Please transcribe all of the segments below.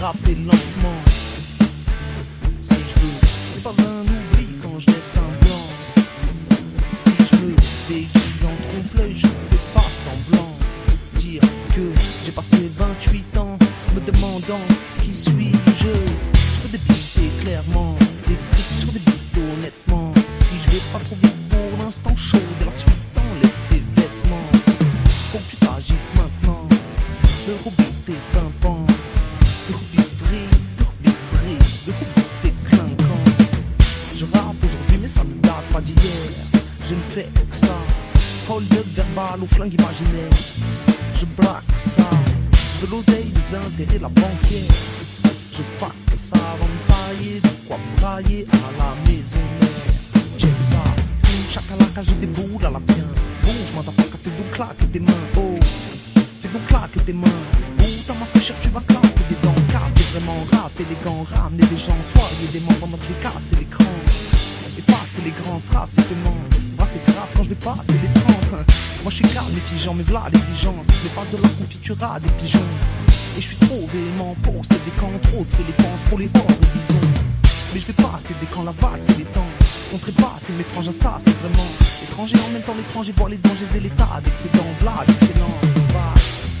rapper lentement. Si je veux, c'est pas un oubli quand je laisse un blanc. Si je me déguise en trompe-l'œil, je ne fais pas semblant. Dire que j'ai passé 28 ans me demandant qui suis-je. Je peux débiter clairement, des briques sur des bites honnêtement. Si je vais pas trop vite pour l'instant chaud, de la suite enlève tes vêtements. Faut que tu t'agites maintenant, le robit est pimpant. Le robit brille, le robit brille, le robit est clinquant. Je rappe aujourd'hui mais ça ne date pas d'hier. Je ne fais que ça, hold up verbal au flingue imaginaire. Je braque ça, je veux l'oseille, les intérêts, la banquière. Je fac ça avant de tailler, de quoi brailler à la maison mère. Check ça, chakalaka, j'ai des boules à la bien. Bon, je m'en tape, fais donc claquer tes mains. Oh, fais donc claquer tes mains. Oh, dans ma fichère, tu vas claquer des dents. Car t'es vraiment rap, élégant, ramener des gens. Soyez des membres pendant que je vais casser l'écran. Effacer les grands strass et paiements. C'est grave quand je vais passer les 30. Moi je suis calme, mitigant, mais v'là l'exigence. Mais pas de la confiture à des pigeons. Et je suis trop véhément pour céder quand trop de fait les penses pour les hors disons. Mais je vais pas céder quand la balle c'est les temps. Contrepasse, il m'étrange à ça, c'est vraiment étranger en même temps l'étranger voit les dangers et l'état d'excédent, blague, excellent, bah.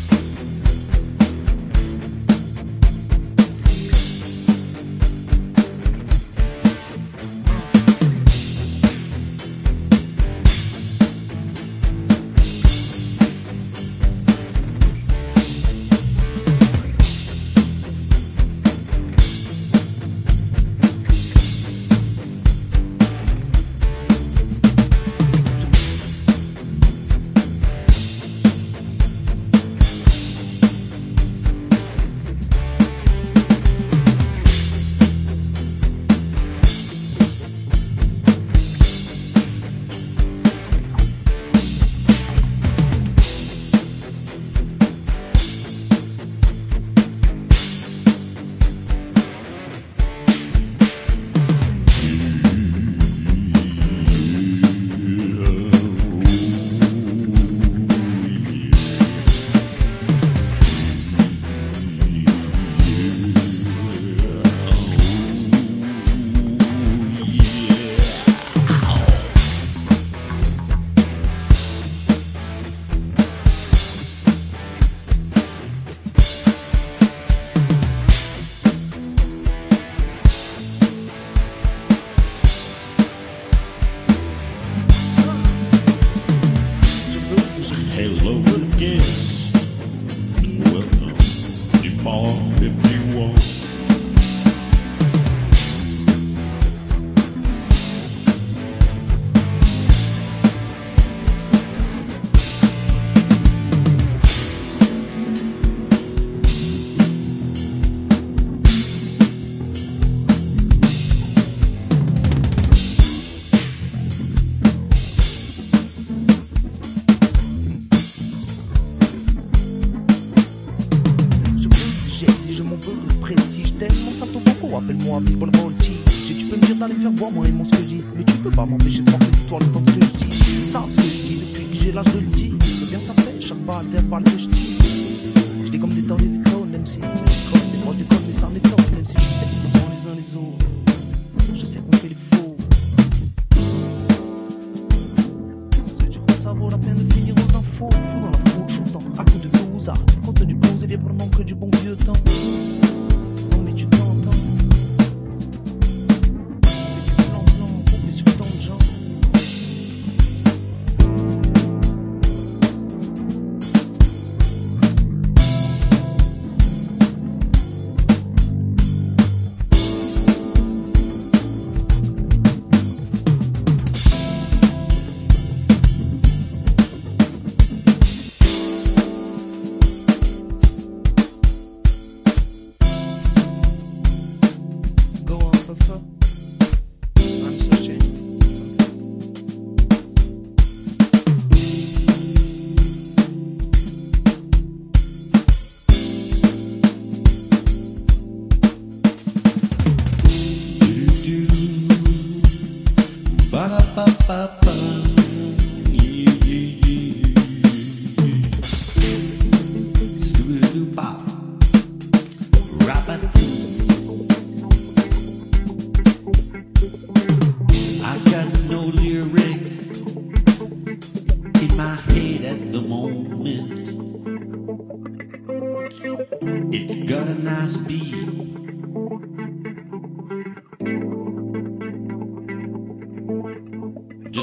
Hello again. Welcome to Bar 51. Appelle-moi People Voltige. Tu peux me dire d'aller faire voir moi et mon ce que je dis, mais tu peux pas m'empêcher de raconter l'histoire de temps ce que je dis. Ils savent ce que je dis depuis que j'ai l'âge de le dire. C'est bien que ça fait chaque balle verbale que je dis. Je dis comme des temps et des tonnes, même si des mots déconne, mais ça m'étonne, même si je sais qu'ils sont les uns les autres. Je sais qu'on fait les faux. Est-ce que tu crois que ça vaut la peine de finir aux infos? Fou dans la foule, shootant à coup de 12 compte du bon et bien pour le manque du bon vieux temps. Non mais tu t'entends.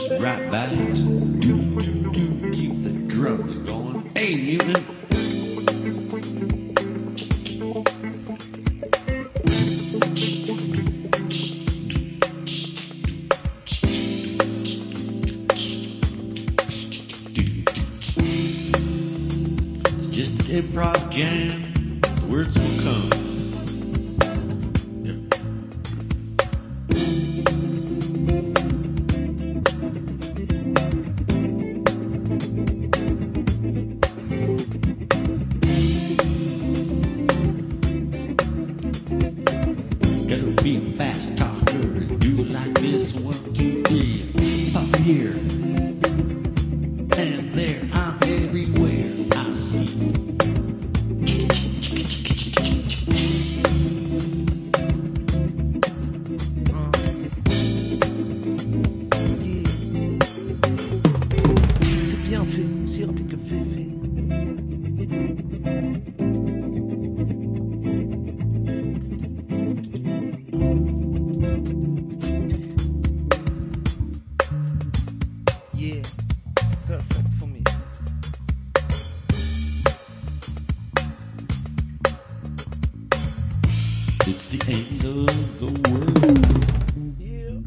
right bags. Keep the drums going. Hey, mutant. It's just an improv jam. The words will come. Gotta be a fast talker, do it like this, 1, 2, 3. Up here and there, I'm everywhere. I see. C'est bien fait, aussi rapide que fait. Yeah, perfect for me. It's the end of the world. Yeah.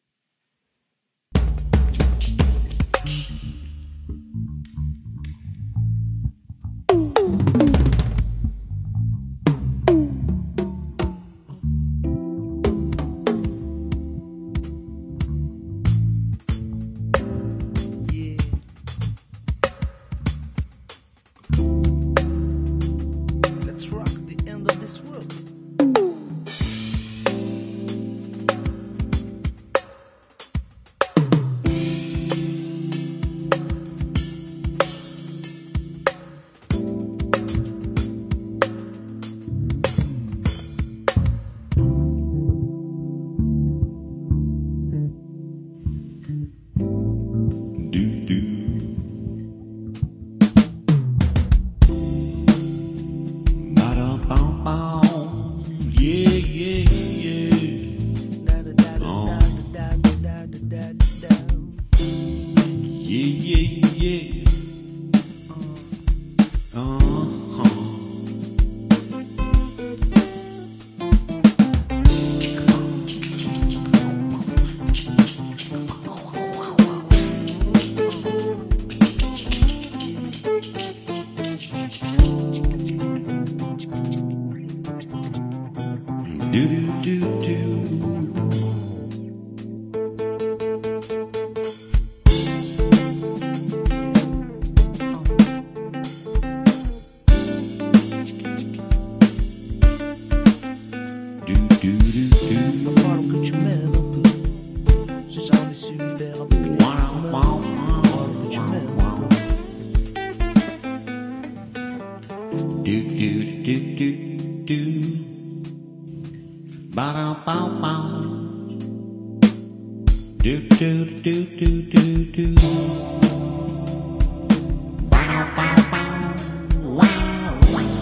Yeah. Let's rock the end of this world. Do. Ba-dum-bum-bum. Yeah. Da da da da da da da da da da. Yeah. Uh-huh. Do. Va falloir que tu m'aides un peu. J'ai jamais su faire avec les mains. Va falloir que tu m'aides un peu. Do. Ba-dum-bum-bum. Do. Ba-dum-bum-bum. Wow.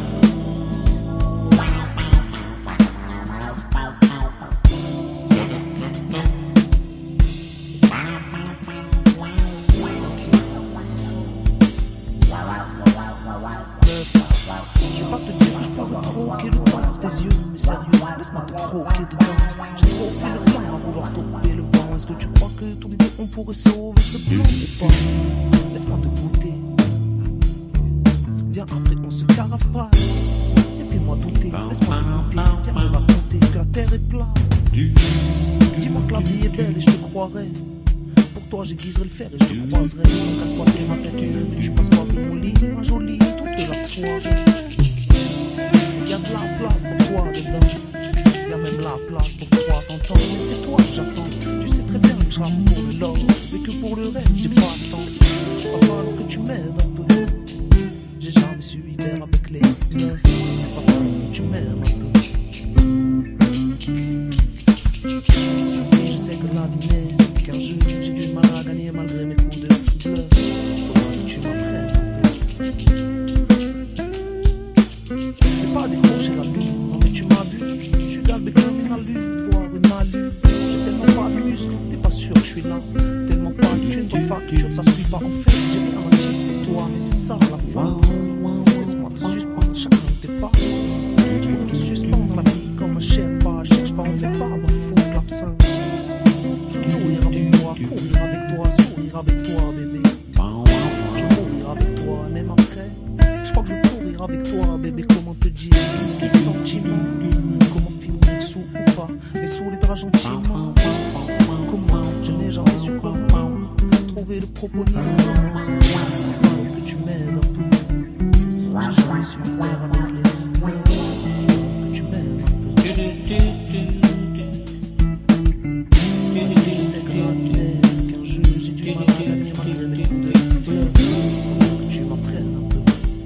Je vais pas te dire que je pourrais troquer le temps pour tes yeux, mais sérieux, laisse-moi te croquer dedans. J'ai trop fait le plan à vouloir stopper le vent. Est-ce que tu crois que tous les deux on pourrait sauver ce plan? Mais pas, laisse-moi te goûter. Viens après on se carafale. Et fais-moi douter, laisse-moi te goûter. Viens me raconter que la terre est plate. Dis-moi que la vie est belle et je te croirai. Pour toi j'aiguiserai le fer et je te croiserai. Casse-toi tes ma tête, mais tu passes pas de mon lit, ma jolie, toute la soirée. Y'a de la place pour toi dedans. Y'a même la place pour toi, t'entends. Mais c'est toi que j'attends. Tu sais très bien que je rappe pour le love, mais que pour le reste j'ai pas le temps. Va falloir que tu m'aides un peu. J'ai jamais su y faire avec les meufs. Va falloir que tu m'aides un peu. Même si je sais que la vie n'est qu'un jeu, j'ai du mal à gagner malgré mes coups de bluff. Faudra que tu m'apprennes un peu. J'ai pas décroché la lune, non mais tu m'as vu. Je suis galbé comme une allure, voir une allure. J'ai tellement pas de muscles, t'es pas sûr que je suis là. Tellement pas que tu facture, ça suit pas en fait. J'ai rien à dire pour toi, mais c'est ça la fin. Laisse-moi te suspendre chacun de tes pas. Je pourrais me suspendre la vie comme un Sherpa. Cherche pas, on fait pas, me foutre l'absinthe. Je veux courir avec toi, courir avec toi, sourire avec toi, bébé. Je veux mourir avec toi, même après. Je crois que je veux courir avec toi, bébé. Comment te dire les sentiments? Comment finir sous ou pas, mais sous les draps gentiment. Comment? Je n'ai jamais su comment trouver le propos ni le nom. Que tu m'aides un peu. J'ai jamais su faire avec les mots. Que tu m'aides un peu. Si je sais que qu'un jeu, j'ai du mal à gagner malgré mes coups de bleu. Que tu m'apprennes un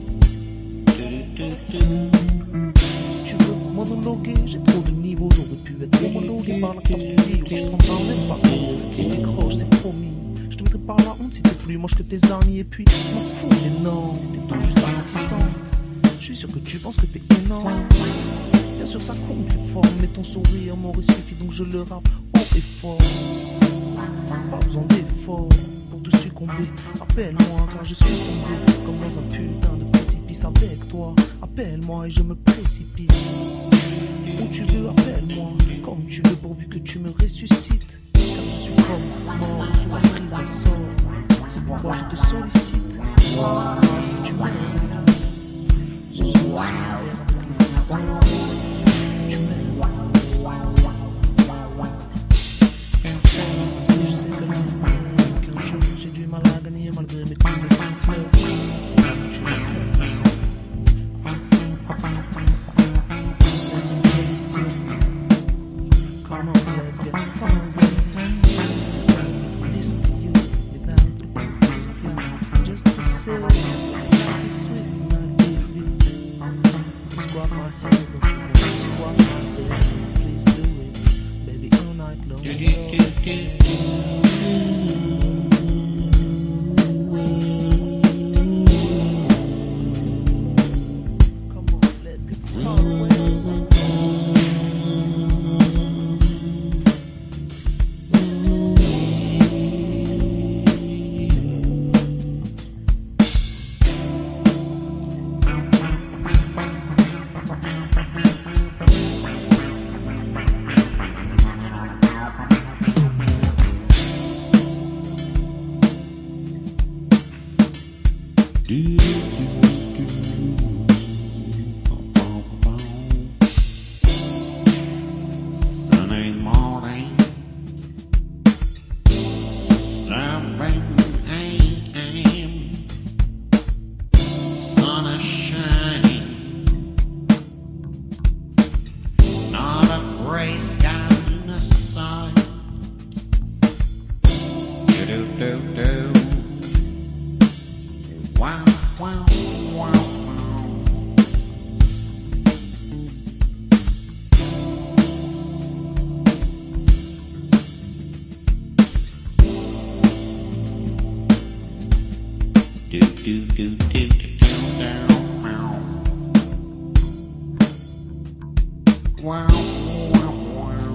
peu. Si tu veux monologuer, j'ai trop de niveaux. J'aurais pu être homologué par la classe du vie où je t'en parle pas. Si t'écroches, c'est promis. Je te mettrai par la honte si t'es plus moche que tes amis. Et puis, je m'en fous, mais non, t'es tout juste ralentissante. Je suis sûr que tu penses que t'es énorme. Bien sûr, ça compte les formes, mais ton sourire m'aurait suffi, donc je le rappe haut et fort. Pas besoin d'efforts pour te succomber. Appelle-moi car je suis tombé comme dans un putain de précipice avec toi. Appelle-moi et je me précipite. Où tu veux, appelle-moi comme tu veux pourvu que tu me ressuscites. Car je suis comme mort sous la prise d'un sort. C'est pourquoi je te sollicite. Tu m'aimes. J'ai jamais su faire avec les tu m'aimes. Si je sais qu'un jour j'ai du mal à gagner malgré mes coups de fleurs. Tu m'aimes. Come on, let's get far away. Listen to you without the purpose of life. Just to say, life is sweet, my baby. Squat my head, don't you want to squat my head? Please do it, baby, all night long. Come on, let's get far away. Sunday morning, 7 a.m. Sun is shining, not a gray sky in the sun. Do. Wow, wow, wow, wow. Do, down, wow, wow, wow.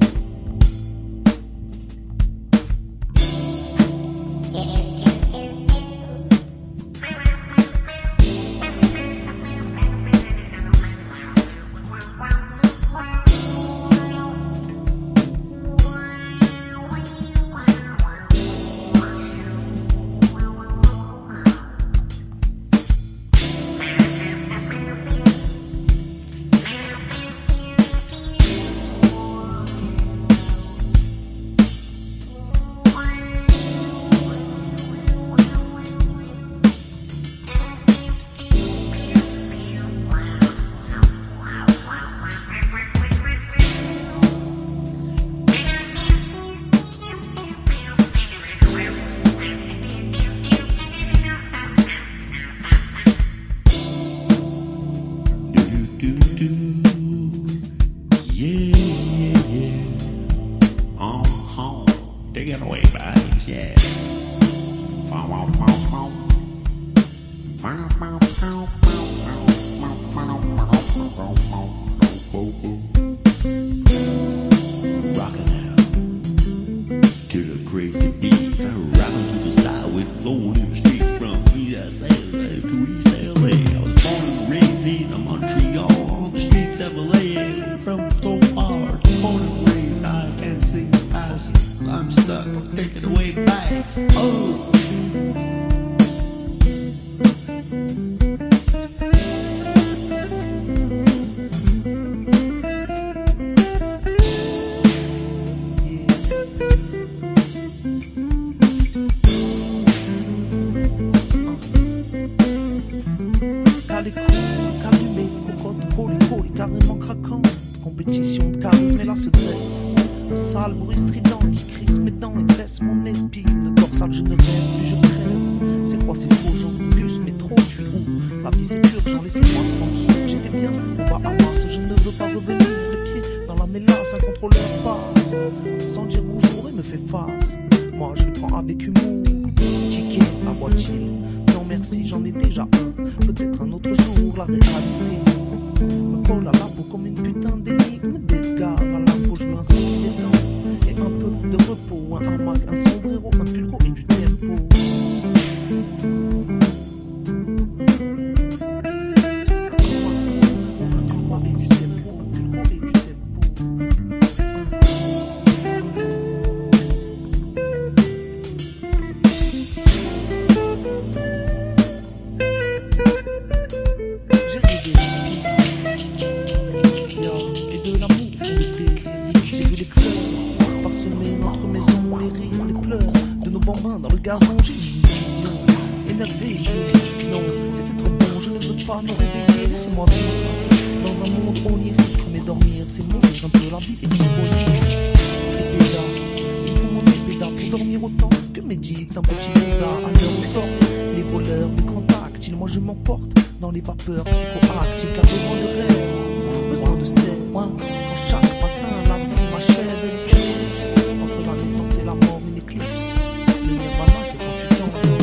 Take it away, buddy. Yeah. Rockin' out to the crazy beat, rockin' to the flowing in the street from East LA to East LA. I was born and raised in Montreal on the streets of LA. From so far, born and raised, I can't sing fast. I'm stuck, taking away back. Oh. Carrément craquant, compétition de charisme et là se dresse un sale bruit strident qui crisse mes dents et tresse mon épine dorsale. Je ne rêve plus, je crève. C'est quoi, c'est faux, j'en plus, mais trop, je suis où? Ma vie c'est urgent, laissez-moi tranquille. J'étais bien, on va à Mars, je ne veux pas revenir. Les pieds dans la mélasse, un contrôleur passe sans dire bonjour et me fait face. Moi je le prends avec humour. Ticket, à boit-il? Non merci, j'en ai déjà un. Peut-être un autre jour, la réalité me colle à la peau comme une putain d'énigme d'Edgar Allan Poe. Je veux un son qui détend et un peu de repos, un hamac, un sombrero, un pulco et du tempo. Dans le gazon, j'ai eu une vision énervée. Non, c'était trop bon, je ne veux pas me réveiller. Laissez-moi vivre dans un monde onirique. Mais dormir, c'est mourir un peu, la vie est diabolique. Répéda, il faut mon épéda pour dormir autant que médite un petit Bouddha. À l'heure où sortent les voleurs de grand tactile, moi je m'emporte dans les vapeurs psychoactives. Car besoin de rêve, besoin de sel. Quand chaque matin la vie m'achève, elle est éclipse. Entre la naissance et la mort, une éclipse. Le nirvana, c'est quand tu t'endors. Le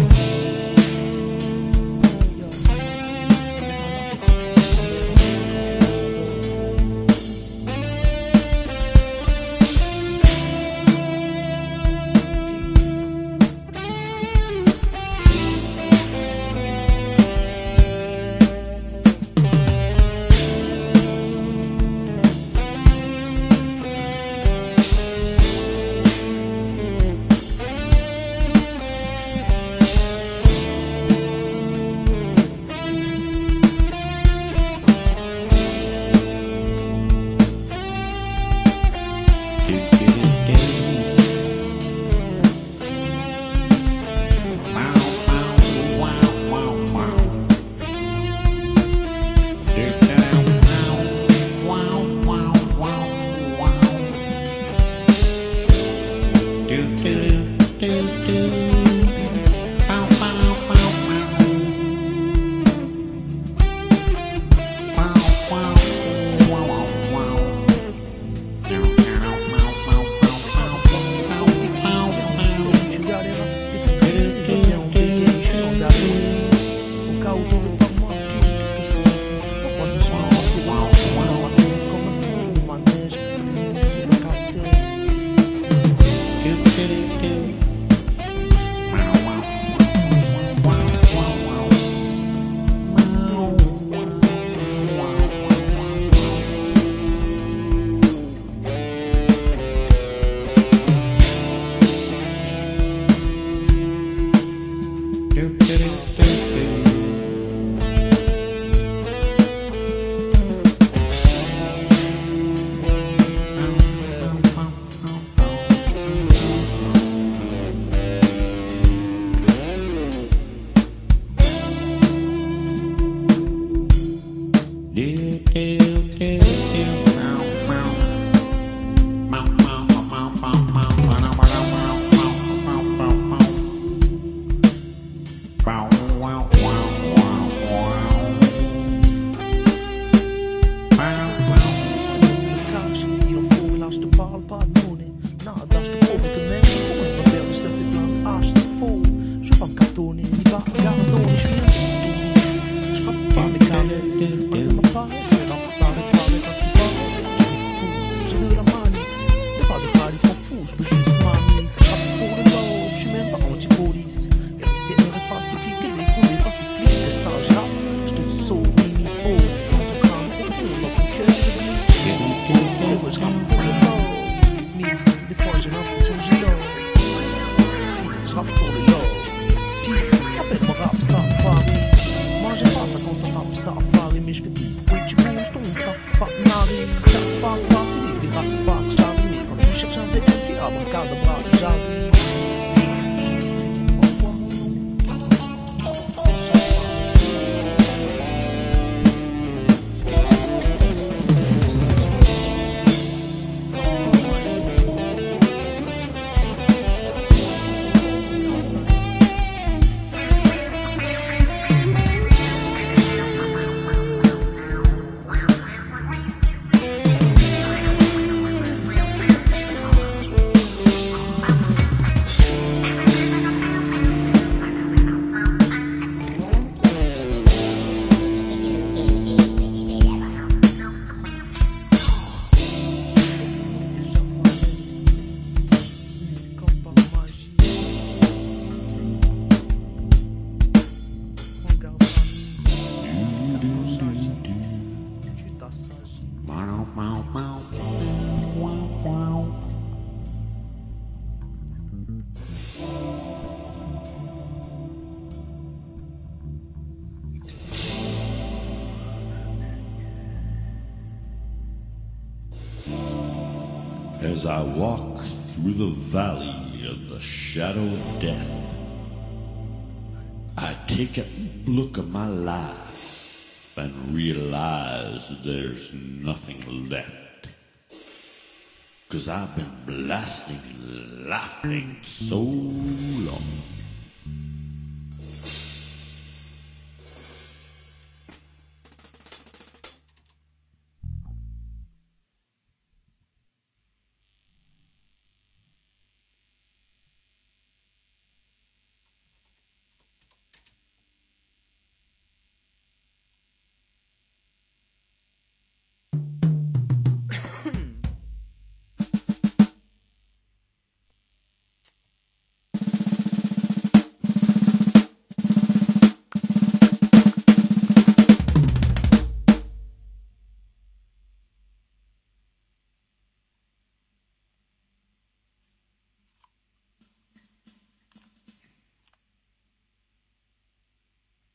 nirvana, c'est quand tu As I walk through the valley of the shadow of death, I take a look at my life and realize there's nothing left. 'Cause I've been blasting, laughing so long.